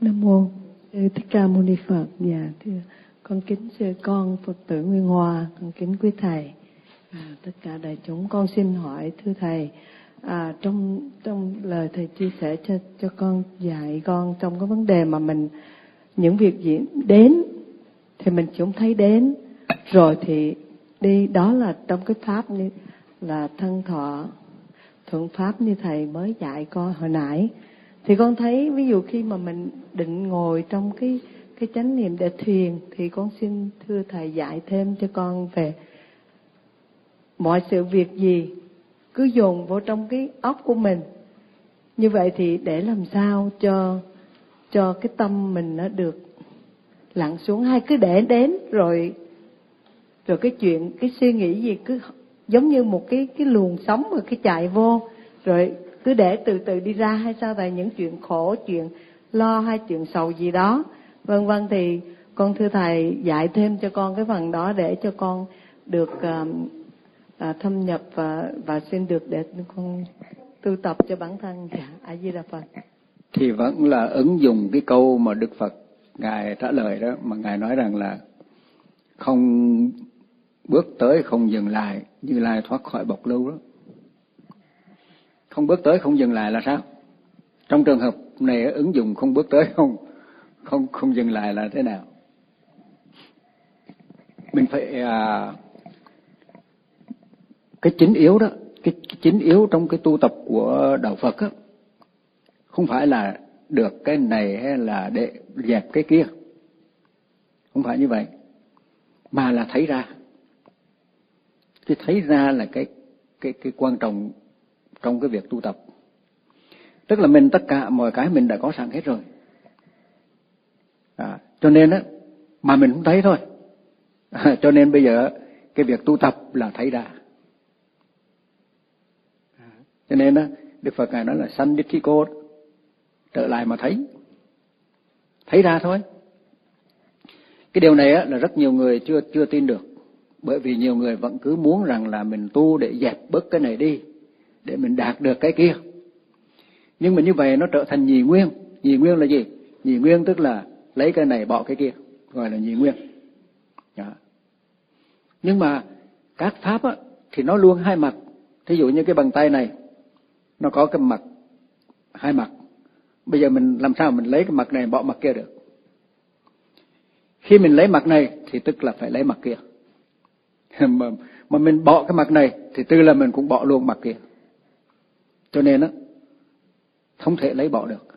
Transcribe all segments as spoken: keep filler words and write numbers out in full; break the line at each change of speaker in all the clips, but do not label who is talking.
Nam mô Sư Thích Ca Mâu Ni Phật. Dạ thưa con kính sư con Phật tử Nguyên Hoa, con kính quý thầy, à, tất cả đại chúng. Con xin hỏi thưa thầy, à, trong trong lời thầy chia sẻ cho cho con dạy con trong cái vấn đề mà mình những việc gì đến thì mình cũng thấy đến rồi thì đi, đó là trong cái pháp như là thân thọ thuận pháp như thầy mới dạy con hồi nãy. Thì con thấy ví dụ khi mà mình định ngồi trong cái cái chánh niệm để thiền thì con xin thưa thầy dạy thêm cho con về mọi sự việc gì cứ dồn vào trong cái óc của mình. Như vậy thì để làm sao cho cho cái tâm mình nó được lặng xuống, hay cứ để đến rồi rồi cái chuyện cái suy nghĩ gì cứ giống như một cái cái luồng sóng mà cái chạy vô rồi cứ để từ từ đi ra, hay sao thầy? Những chuyện khổ, chuyện lo hay chuyện sầu gì đó vân vân, thì con thưa thầy dạy thêm cho con cái phần đó để cho con được uh, uh, thâm nhập và và xin được để con tu tập cho bản thân. Dạ, A Di Đà Phật.
Thì vẫn là ứng dụng cái câu mà Đức Phật ngài trả lời đó, mà ngài nói rằng là không bước tới không dừng lại, Như Lai thoát khỏi bọc lưu đó. Không bước tới không dừng lại là sao? Trong trường hợp này ứng dụng không bước tới không không không dừng lại là thế nào? Mình phải à, cái chính yếu đó, cái, cái chính yếu trong cái tu tập của đạo Phật á, không phải là được cái này hay là để dẹp cái kia, không phải như vậy, mà là thấy ra. Cái thấy ra là cái cái cái quan trọng trong cái việc tu tập. Tức là mình tất cả mọi cái mình đã có sẵn hết rồi, à, cho nên á mà mình không thấy thôi. À, cho nên bây giờ cái việc tu tập là thấy ra. À, cho nên á Đức Phật ngài nói là sandithiko, trở lại mà thấy, thấy ra thôi. Cái điều này á là rất nhiều người chưa chưa tin được, bởi vì nhiều người vẫn cứ muốn rằng là mình tu để dẹp bớt cái này đi, để mình đạt được cái kia. Nhưng mà như vậy nó trở thành nhị nguyên. Nhị nguyên là gì? Nhị nguyên tức là lấy cái này bỏ cái kia, gọi là nhị nguyên. Đó. Nhưng mà các pháp á, thì nó luôn hai mặt. Thí dụ như cái bàn tay này, nó có cái mặt, hai mặt. Bây giờ mình làm sao mình lấy cái mặt này bỏ mặt kia được? Khi mình lấy mặt này thì tức là phải lấy mặt kia. mà, mà mình bỏ cái mặt này thì tức là mình cũng bỏ luôn mặt kia. Cho nên á, không thể lấy bỏ được.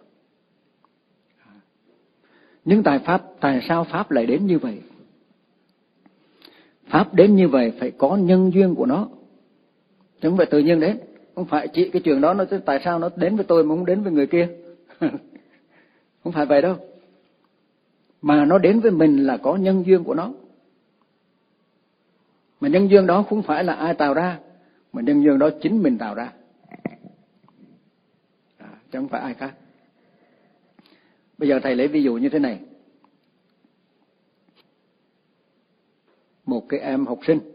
Nhưng tại Pháp, tại sao Pháp lại đến như vậy? Pháp đến như vậy phải có nhân duyên của nó, chứ không phải tự nhiên đến. Không phải chỉ cái chuyện đó nó tại sao nó đến với tôi mà không đến với người kia. Không phải vậy đâu. Mà nó đến với mình là có nhân duyên của nó. Mà nhân duyên đó không phải là ai tạo ra, mà nhân duyên đó chính mình tạo ra, à, chứ không phải ai khác. Bây giờ thầy lấy ví dụ như thế này. Một cái em học sinh,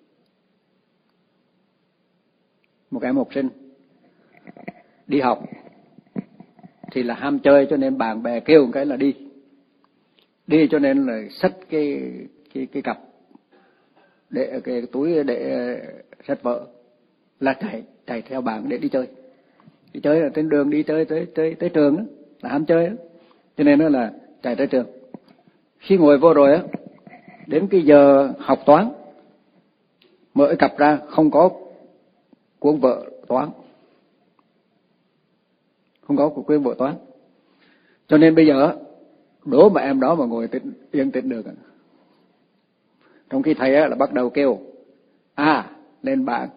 một cái em học sinh đi học thì là ham chơi, cho nên bạn bè kêu một cái là đi. Đi cho nên là xách cái cái cái cặp để cái túi để sách vở, là chạy chạy theo bạn để đi chơi. Đi chơi là trên đường đi chơi tới tới tới trường đó, là ham chơi đó. Cho nên nó là chạy tới trường. Khi ngồi vô rồi á, đến cái giờ học toán, mở cái cặp ra không có cuốn vở toán, không có cuốn vở toán. Cho nên bây giờ đố mà em đó mà ngồi tĩnh, yên tĩnh được. Trong khi thầy á là bắt đầu kêu A lên bảng,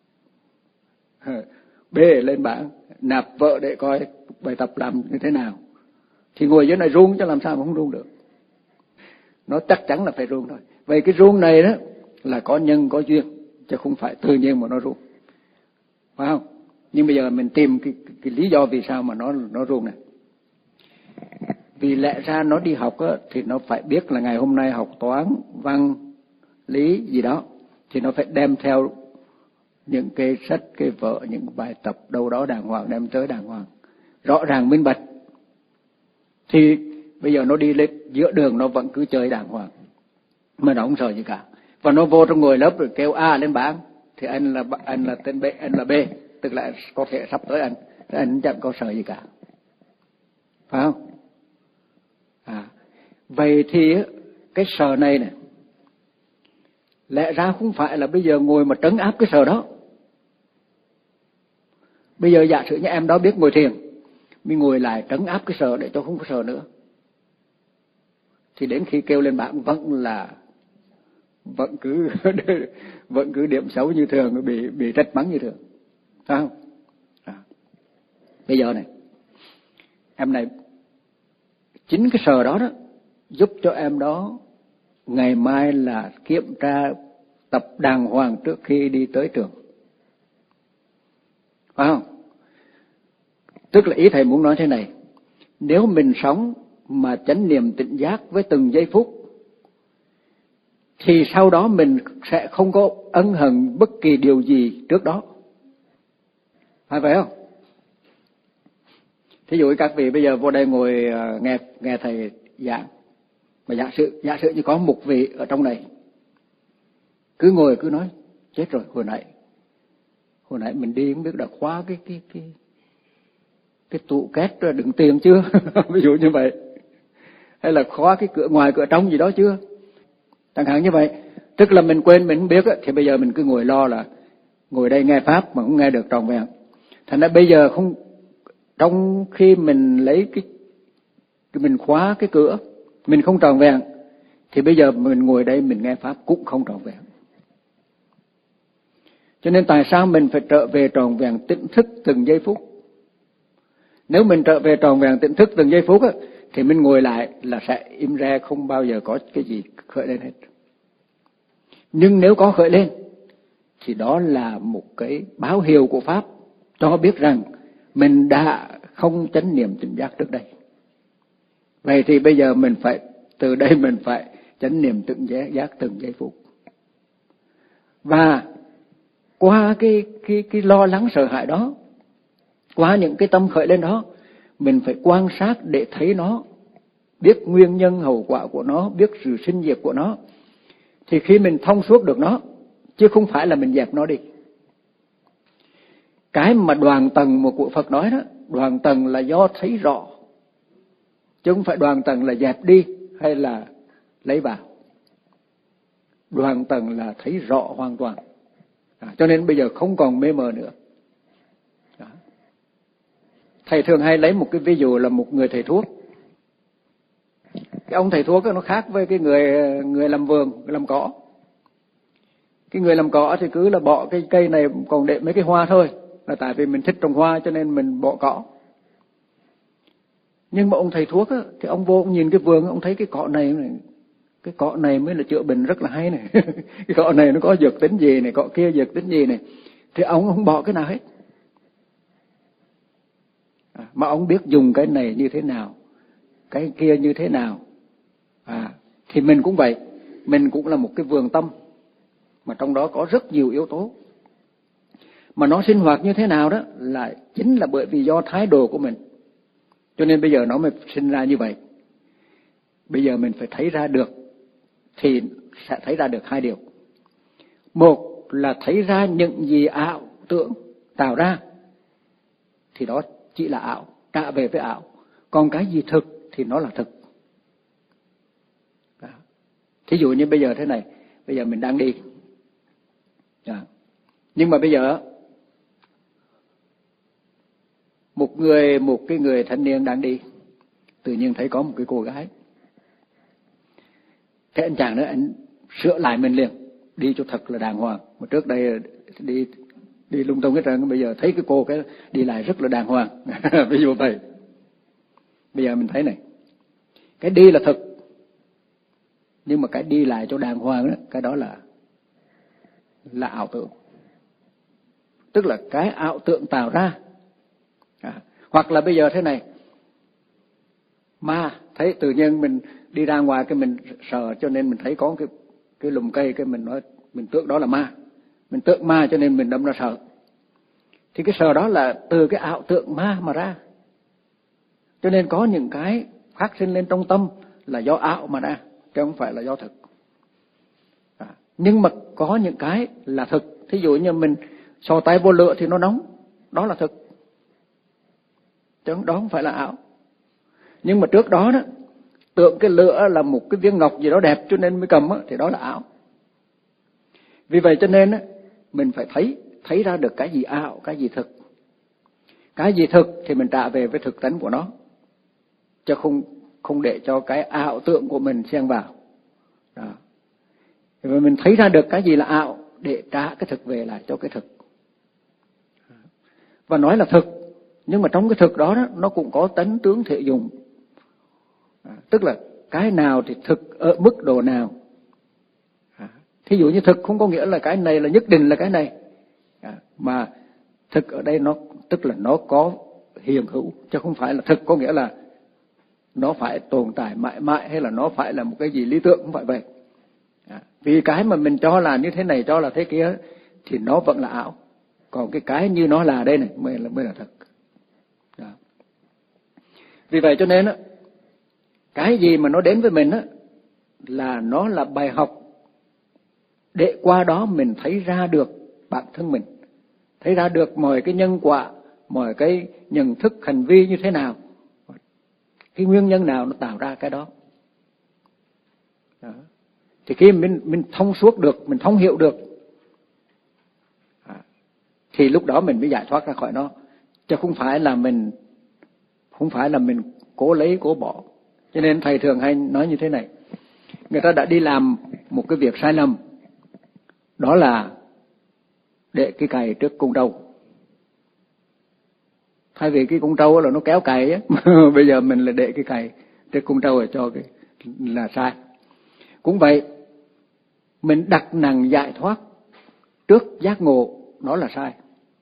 B lên bảng, nạp vợ để coi bài tập làm như thế nào, thì ngồi dưới này run chứ làm sao mà không run được. Nó chắc chắn là phải run thôi. Vậy cái run này đó là có nhân có duyên, chứ không phải tự nhiên mà nó run, phải không? Nhưng bây giờ mình tìm cái, cái, cái lý do vì sao mà nó nó run này. Vì lẽ ra nó đi học á, thì nó phải biết là ngày hôm nay học toán, văn, lý gì đó, thì nó phải đem theo những cái sách, cái vở, những bài tập đâu đó đàng hoàng, đem tới đàng hoàng, rõ ràng minh bạch. Thì Bây giờ nó đi lên giữa đường nó vẫn cứ chơi đàng hoàng, mà nó không sợ gì cả. Và nó vô trong ngồi lớp rồi kêu A lên bảng, thì anh là anh là tên B, anh là B, tức là có thể sắp tới anh, anh chẳng có sợ gì cả, phải không? À, vậy thì cái sợ này này, lẽ ra không phải là bây giờ ngồi mà trấn áp cái sợ đó. Bây giờ giả sử như em đó biết ngồi thiền, mình ngồi lại trấn áp cái sợ để cho không có sợ nữa, thì đến khi kêu lên bảng vẫn là vẫn cứ vẫn cứ điểm xấu như thường, bị bị trách mắng như thường, phải không? À. Bây giờ này, em này, chính cái sợ đó đó giúp cho em đó ngày mai là kiểm tra tập đàng hoàng trước khi đi tới trường, phải không? Tức là ý thầy muốn nói thế này, nếu mình sống mà chánh niệm tỉnh giác với từng giây phút, thì sau đó mình sẽ không có ân hận bất kỳ điều gì trước đó, phải vậy không? Thí dụ các vị bây giờ vô đây ngồi nghe nghe thầy giảng, mà giả sử giả sử như có một vị ở trong này cứ ngồi cứ nói chết rồi, hồi nãy hồi nãy mình đi không biết đã khóa cái cái cái cái tủ két đựng tiền chưa ví dụ như vậy, hay là khóa cái cửa ngoài cửa trong gì đó chưa, chẳng hạn như vậy. Tức là mình quên, mình không biết, thì bây giờ mình cứ ngồi lo là ngồi đây nghe pháp mà không nghe được trọn vẹn. Thành ra bây giờ không, trong khi mình lấy cái, cái mình khóa cái cửa, mình không trọn vẹn, thì bây giờ mình ngồi đây mình nghe pháp cũng không trọn vẹn. Cho nên tại sao mình phải trở về trọn vẹn tỉnh thức từng giây phút? Nếu mình trở về trọn vẹn tỉnh thức từng giây phút á, thì mình ngồi lại là sẽ im re, không bao giờ có cái gì khởi lên hết. Nhưng nếu có khởi lên thì đó là một cái báo hiệu của pháp cho biết rằng mình đã không chánh niệm tỉnh giác trước đây. Vậy thì bây giờ mình phải, từ đây mình phải chánh niệm tỉnh giác từng giây phút. Và qua cái cái cái lo lắng sợ hãi đó, qua những cái tâm khởi lên đó, mình phải quan sát để thấy nó, biết nguyên nhân hậu quả của nó, biết sự sinh diệt của nó. Thì khi mình thông suốt được nó, chứ không phải là mình dẹp nó đi. Cái mà đoàn tầng một của Phật nói đó, đoàn tầng là do thấy rõ, chứ không phải đoàn tầng là dẹp đi hay là lấy vào. Đoàn tầng là thấy rõ hoàn toàn. À, cho nên bây giờ không còn mê mờ nữa. Đó. Thầy thường hay lấy một cái ví dụ là một người thầy thuốc. Cái ông thầy thuốc nó khác với cái người người làm vườn, làm cỏ. Cái người làm cỏ thì cứ là bỏ cái cây này còn để mấy cái hoa thôi, là tại vì mình thích trồng hoa cho nên mình bỏ cỏ. Nhưng mà ông thầy thuốc á, thì ông vô ông nhìn cái vườn, ông thấy cái cỏ này, này cái cỏ này mới là chữa bệnh rất là hay này. Cái cỏ này nó có dược tính gì này, cỏ kia dược tính gì này, thì ông không bỏ cái nào hết. À, mà ông biết dùng cái này như thế nào, cái kia như thế nào. À, thì mình cũng vậy, mình cũng là một cái vườn tâm, mà trong đó có rất nhiều yếu tố. Mà nó sinh hoạt như thế nào đó là chính là bởi vì do thái độ của mình. Cho nên bây giờ nó mới sinh ra như vậy. Bây giờ mình phải thấy ra được, thì sẽ thấy ra được hai điều. Một là thấy ra những gì ảo tưởng tạo ra, thì đó chỉ là ảo, trả về với ảo. Còn cái gì thực thì nó là thực. Đó. Thí dụ như bây giờ thế này, bây giờ mình đang đi. Đó. Nhưng mà bây giờ một người, một cái người thanh niên đang đi, tự nhiên thấy có một cái cô gái. Thế anh chàng đó anh sửa lại mình liền, đi cho thật là đàng hoàng. Mà trước đây đi đi lung tung cái trơn, bây giờ thấy cái cô cái đi lại rất là đàng hoàng. Ví dụ vậy. Bây giờ mình thấy này, cái đi là thực, nhưng mà cái đi lại cho đàng hoàng đó, cái đó là là ảo tưởng. Tức là cái ảo tưởng tạo ra. À, hoặc là bây giờ thế này, ma thấy tự nhiên mình đi ra ngoài cái mình sợ, cho nên mình thấy có cái cái lùm cây, cái mình nói mình tưởng đó là ma, mình tưởng ma cho nên mình đâm ra sợ. Thì cái sợ đó là từ cái ảo tưởng ma mà ra. Cho nên có những cái phát sinh lên trong tâm là do ảo mà ra, chứ không phải là do thực. À, nhưng mà có những cái là thực. Thí dụ như mình sò tay vô lửa thì nó nóng, đó là thực, chứ đó không phải là ảo. Nhưng mà trước đó đó, tưởng cái lửa là một cái viên ngọc gì đó đẹp cho nên mới cầm á, thì đó là ảo. Vì vậy cho nên á, mình phải thấy thấy ra được cái gì ảo, cái gì thực. Cái gì thực thì mình trả về với thực tánh của nó, chứ không không để cho cái ảo tượng của mình xen vào. Đó. Vì mình thấy ra được cái gì là ảo để trả cái thực về lại cho cái thực. Và nói là thực, nhưng mà trong cái thực đó, đó nó cũng có tánh tướng thể dụng. À, tức là cái nào thì thực ở mức độ nào. À, thí dụ như thực không có nghĩa là cái này là nhất định là cái này. À, mà thực ở đây nó tức là nó có hiện hữu, chứ không phải là thực có nghĩa là nó phải tồn tại mãi mãi hay là nó phải là một cái gì lý tưởng, không phải vậy. À, vì cái mà mình cho là như thế này, cho là thế kia thì nó vẫn là ảo. Còn cái cái như nó là đây này mới là mới là thực. Đó. Vì vậy cho nên á, cái gì mà nó đến với mình á là nó là bài học để qua đó mình thấy ra được bản thân mình, thấy ra được mọi cái nhân quả, mọi cái nhận thức hành vi như thế nào, cái nguyên nhân nào nó tạo ra cái đó. Đó. Thì khi mình mình thông suốt được, mình thông hiểu được, thì lúc đó mình mới giải thoát ra khỏi nó, chứ không phải là mình không phải là mình cố lấy cố bỏ. Cho nên thầy thường hay nói như thế này: người ta đã đi làm một cái việc sai lầm, đó là để cái cày trước con trâu. Thay vì cái con trâu là nó kéo cày á, bây giờ mình là để cái cày trước con trâu để cho cái là sai. Cũng vậy, mình đặt nặng giải thoát trước giác ngộ, đó là sai.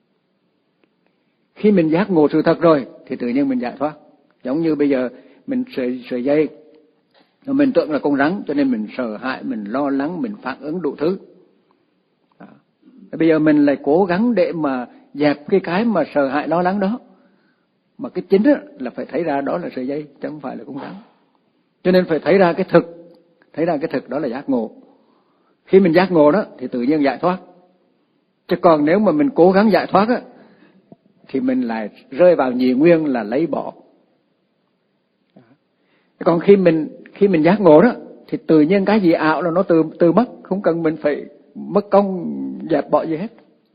Khi mình giác ngộ sự thật rồi thì tự nhiên mình giải thoát. Giống như bây giờ mình sợi sợi dây, mình tưởng là con rắn cho nên mình sợ hãi, mình lo lắng, mình phản ứng đủ thứ. Đó. Bây giờ mình lại cố gắng để mà dẹp cái cái mà sợ hãi lo lắng đó. Mà cái chính là phải thấy ra đó là sợi dây, chứ không phải là con rắn. Cho nên phải thấy ra cái thực, thấy ra cái thực đó là giác ngộ. Khi mình giác ngộ đó thì tự nhiên giải thoát. Chứ còn nếu mà mình cố gắng giải thoát á, thì mình lại rơi vào nhị nguyên là lấy bỏ. Còn khi mình khi mình giác ngộ đó thì tự nhiên cái gì ảo là nó từ từ mất, không cần mình phải mất công dẹp bỏ gì hết.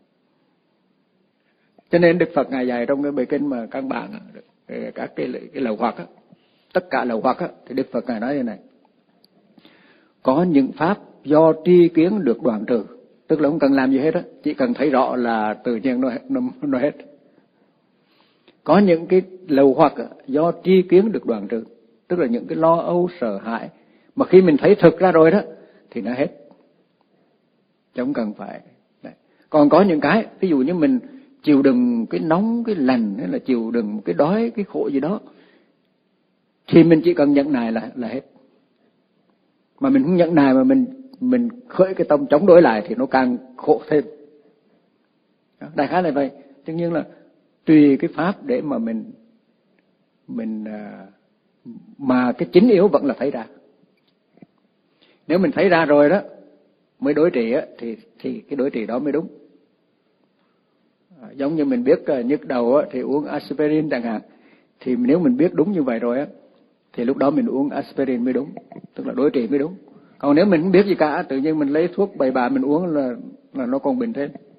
Cho nên Đức Phật ngài dạy trong cái bài kinh mà các bạn các cái cái lậu hoặc á, tất cả lậu hoặc á, thì Đức Phật ngài nói như này: có những pháp do tri kiến được đoạn trừ, tức là không cần làm gì hết á, chỉ cần thấy rõ là tự nhiên nó nó, nó hết. Có những cái lậu hoặc á, do tri kiến được đoạn trừ, tức là những cái lo âu sợ hãi mà khi mình thấy thực ra rồi đó thì nó hết, chứ không cần phải. Đấy. Còn có những cái, ví dụ như mình chịu đựng cái nóng, cái lạnh, hay là chịu đựng cái đói, cái khổ gì đó, thì mình chỉ cần nhận nài là là hết. Mà mình không nhận nài mà mình mình khởi cái tâm chống đối lại thì nó càng khổ thêm. Đó, đại khái là vậy. Tất nhiên là tùy cái pháp để mà mình mình mà cái chính yếu vẫn là thấy ra. Nếu mình thấy ra rồi đó mới đối trị á, thì thì cái đối trị đó mới đúng. À, giống như mình biết uh, nhức đầu á, thì uống aspirin chẳng hạn, thì nếu mình biết đúng như vậy rồi á, thì lúc đó mình uống aspirin mới đúng, tức là đối trị mới đúng. Còn nếu mình không biết gì cả, tự nhiên mình lấy thuốc bậy bạ mình uống là là nó còn bệnh thêm.